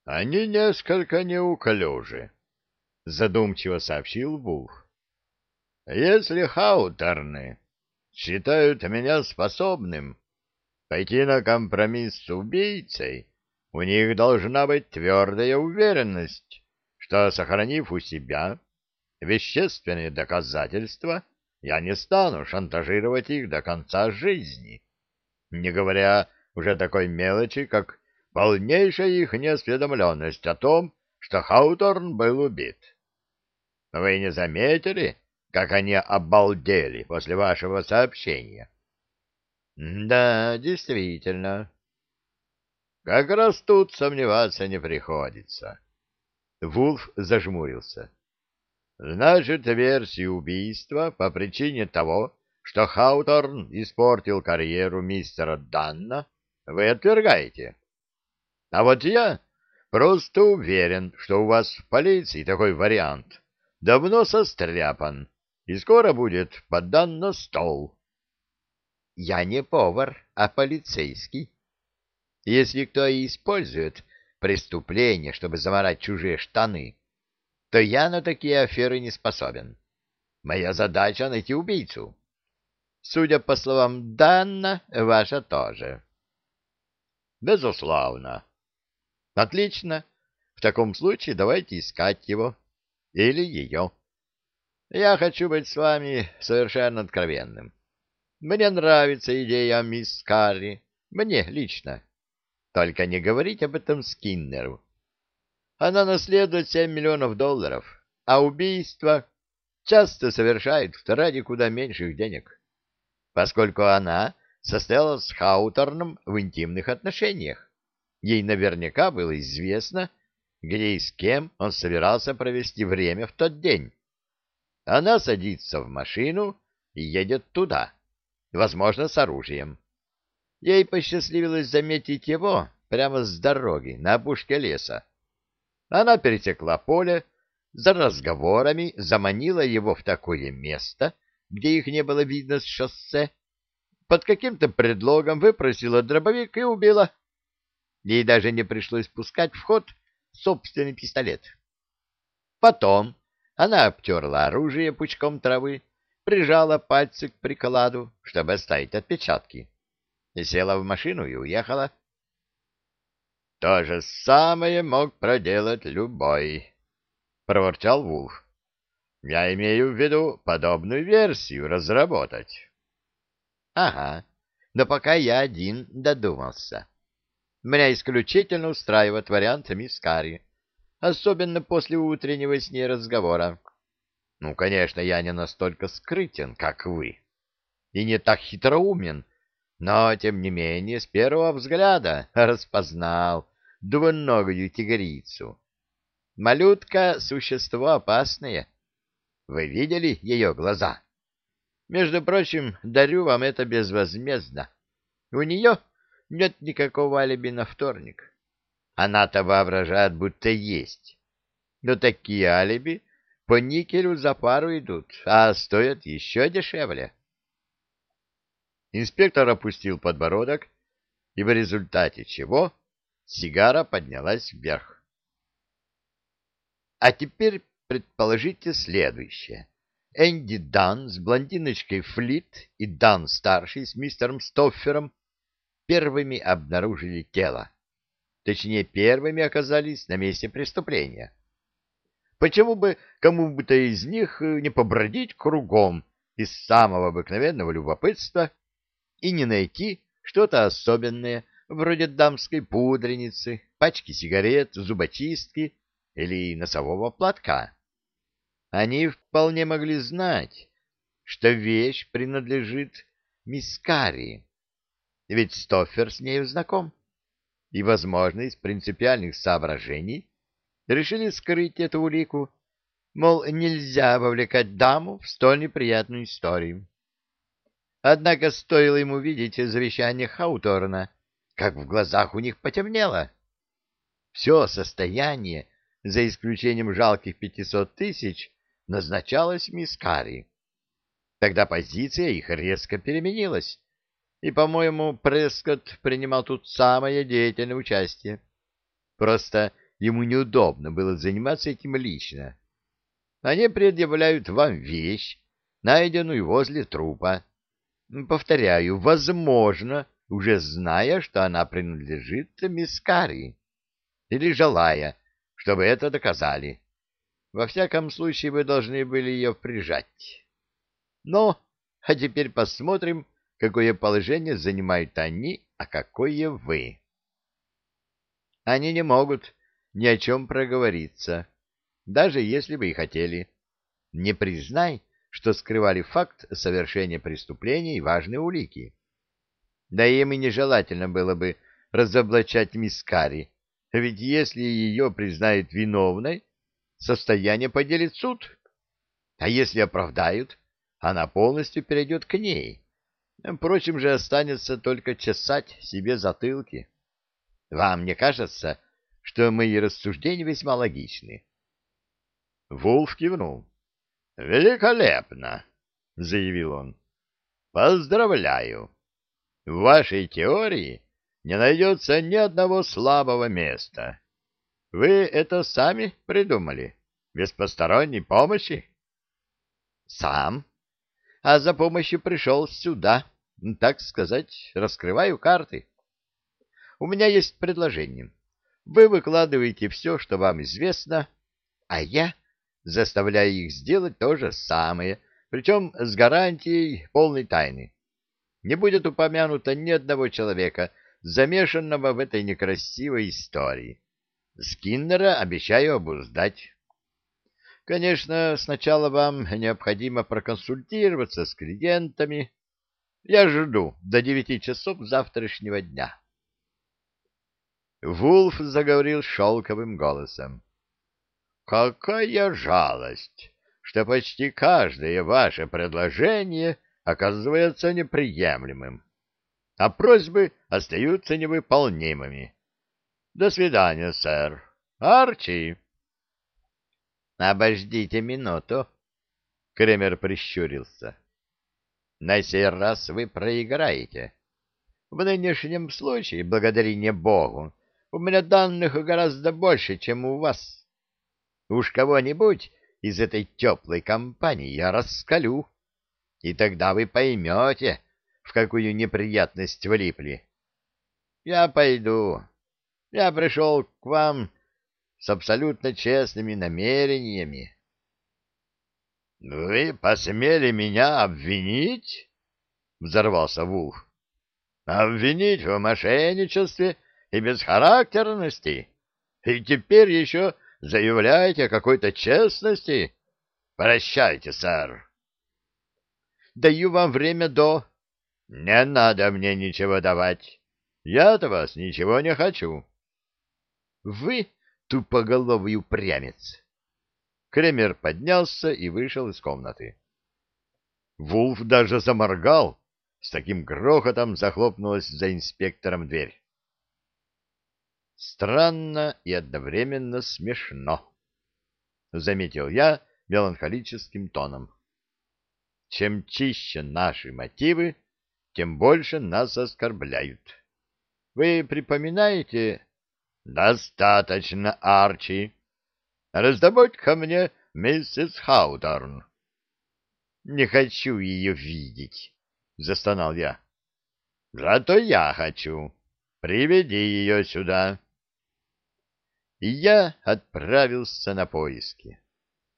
Они несколько неуклюжи, задумчиво сообщил Вулф. Если Хаутерны считают меня способным пойти на компромисс с убийцей, у них должна быть твердая уверенность, что, сохранив у себя вещественные доказательства, я не стану шантажировать их до конца жизни, не говоря уже такой мелочи, как полнейшая их неосведомленность о том, что Хауторн был убит. Вы не заметили, как они обалдели после вашего сообщения? — Да, действительно. Как раз тут сомневаться не приходится. Вулф зажмурился. Значит, версию убийства по причине того, что Хауторн испортил карьеру мистера Данна, вы отвергаете. А вот я просто уверен, что у вас в полиции такой вариант давно состряпан и скоро будет подан на стол. Я не повар, а полицейский. Если кто и использует преступление, чтобы замарать чужие штаны, то я на такие аферы не способен. Моя задача — найти убийцу. Судя по словам Данна, ваша тоже. Безусловно. Отлично. В таком случае давайте искать его. Или ее. Я хочу быть с вами совершенно откровенным. Мне нравится идея мисс Карри. Мне лично. Только не говорить об этом Скиннеру. Она наследует $7 миллионов, а убийства часто совершает ради куда меньших денег, поскольку она состояла с Хауторном в интимных отношениях. Ей наверняка было известно, где и с кем он собирался провести время в тот день. Она садится в машину и едет туда, возможно, с оружием. Ей посчастливилось заметить его прямо с дороги на опушке леса. Она пересекла поле, за разговорами заманила его в такое место, где их не было видно с шоссе, под каким-то предлогом выпросила дробовик и убила. Ей даже не пришлось пускать в ход собственный пистолет. Потом она обтерла оружие пучком травы, прижала пальцы к прикладу, чтобы оставить отпечатки, и села в машину и уехала. — То же самое мог проделать любой, — проворчал Вулф. — Я имею в виду подобную версию разработать. — Ага, но пока я один додумался. Меня исключительно устраивает вариант мисс Карри, особенно после утреннего с ней разговора. Ну, конечно, я не настолько скрытен, как вы, и не так хитроумен, но, тем не менее, с первого взгляда распознал двуногую тигрицу. Малютка — существо опасное. Вы видели ее глаза? Между прочим, дарю вам это безвозмездно. У нее нет никакого алиби на вторник. Она-то воображает, будто есть. Но такие алиби по никелю за пару идут, а стоят еще дешевле. Инспектор опустил подбородок, и в результате чего сигара поднялась вверх. А теперь предположите следующее. Энди Дан с блондиночкой Флит и Дан-старший с мистером Стоффером первыми обнаружили тело. Точнее, первыми оказались на месте преступления. Почему бы кому бы то из них не побродить кругом из самого обыкновенного любопытства и не найти что-то особенное, вроде дамской пудреницы, пачки сигарет, зубочистки или носового платка? Они вполне могли знать, что вещь принадлежит мисс Карри, ведь Стоффер с нею знаком, и, возможно, из принципиальных соображений решили скрыть эту улику, мол, нельзя вовлекать даму в столь неприятную историю. Однако стоило ему видеть завещание Хауторна, как в глазах у них потемнело. Все состояние, за исключением жалких 500 тысяч, назначалось мисс Карри. Тогда позиция их резко переменилась, и, по-моему, Прескотт принимал тут самое деятельное участие. Просто ему неудобно было заниматься этим лично. Они предъявляют вам вещь, найденную возле трупа. Повторяю, возможно, уже зная, что она принадлежит мисс Карри, или желая, чтобы это доказали. Во всяком случае, вы должны были ее прижать. Ну, а теперь посмотрим, какое положение занимают они, а какое вы. Они не могут ни о чем проговориться, даже если бы и хотели. Не признай, что скрывали факт совершения преступления и важные улики. Да им и нежелательно было бы разоблачать мисс Карри, ведь если ее признают виновной, состояние поделит суд, а если оправдают, она полностью перейдет к ней. Впрочем же, останется только чесать себе затылки. Вам не кажется, что мои рассуждения весьма логичны? Вулф кивнул. «Великолепно!» — заявил он. «Поздравляю! В вашей теории не найдется ни одного слабого места. Вы это сами придумали, без посторонней помощи?» «Сам. А за помощью пришел сюда, так сказать, раскрываю карты. У меня есть предложение. Вы выкладываете все, что вам известно, а я заставляю их сделать то же самое, причем с гарантией полной тайны. Не будет упомянуто ни одного человека, замешанного в этой некрасивой истории. Скиннера обещаю обуздать. Конечно, сначала вам необходимо проконсультироваться с клиентами. Я жду до 9 часов завтрашнего дня. Вулф заговорил шелковым голосом. «Какая жалость, что почти каждое ваше предложение оказывается неприемлемым, а просьбы остаются невыполнимыми. До свидания, сэр. Арчи!» «Обождите минуту», — Кремер прищурился. «На сей раз вы проиграете. В нынешнем случае, благодарение Богу, у меня данных гораздо больше, чем у вас. Уж кого-нибудь из этой теплой компании я раскалю, и тогда вы поймете, в какую неприятность влипли. Я пойду. Я пришел к вам с абсолютно честными намерениями». — Вы посмели меня обвинить? — взорвался Вулф. — Обвинить в мошенничестве и бесхарактерности? И теперь еще заявляете о какой-то честности? Прощайте, сэр. — Даю вам время до... — Не надо мне ничего давать. Я от вас ничего не хочу. — Вы тупоголовый упрямец. Кремер поднялся и вышел из комнаты. Вулф даже заморгал. С таким грохотом захлопнулась за инспектором дверь. «Странно и одновременно смешно», — заметил я меланхолическим тоном. «Чем чище наши мотивы, тем больше нас оскорбляют. Вы припоминаете...» «Достаточно, Арчи. Раздобудь ко мне миссис Хауторн». «Не хочу ее видеть», — застонал я. «Зато я хочу. Приведи ее сюда». И я отправился на поиски.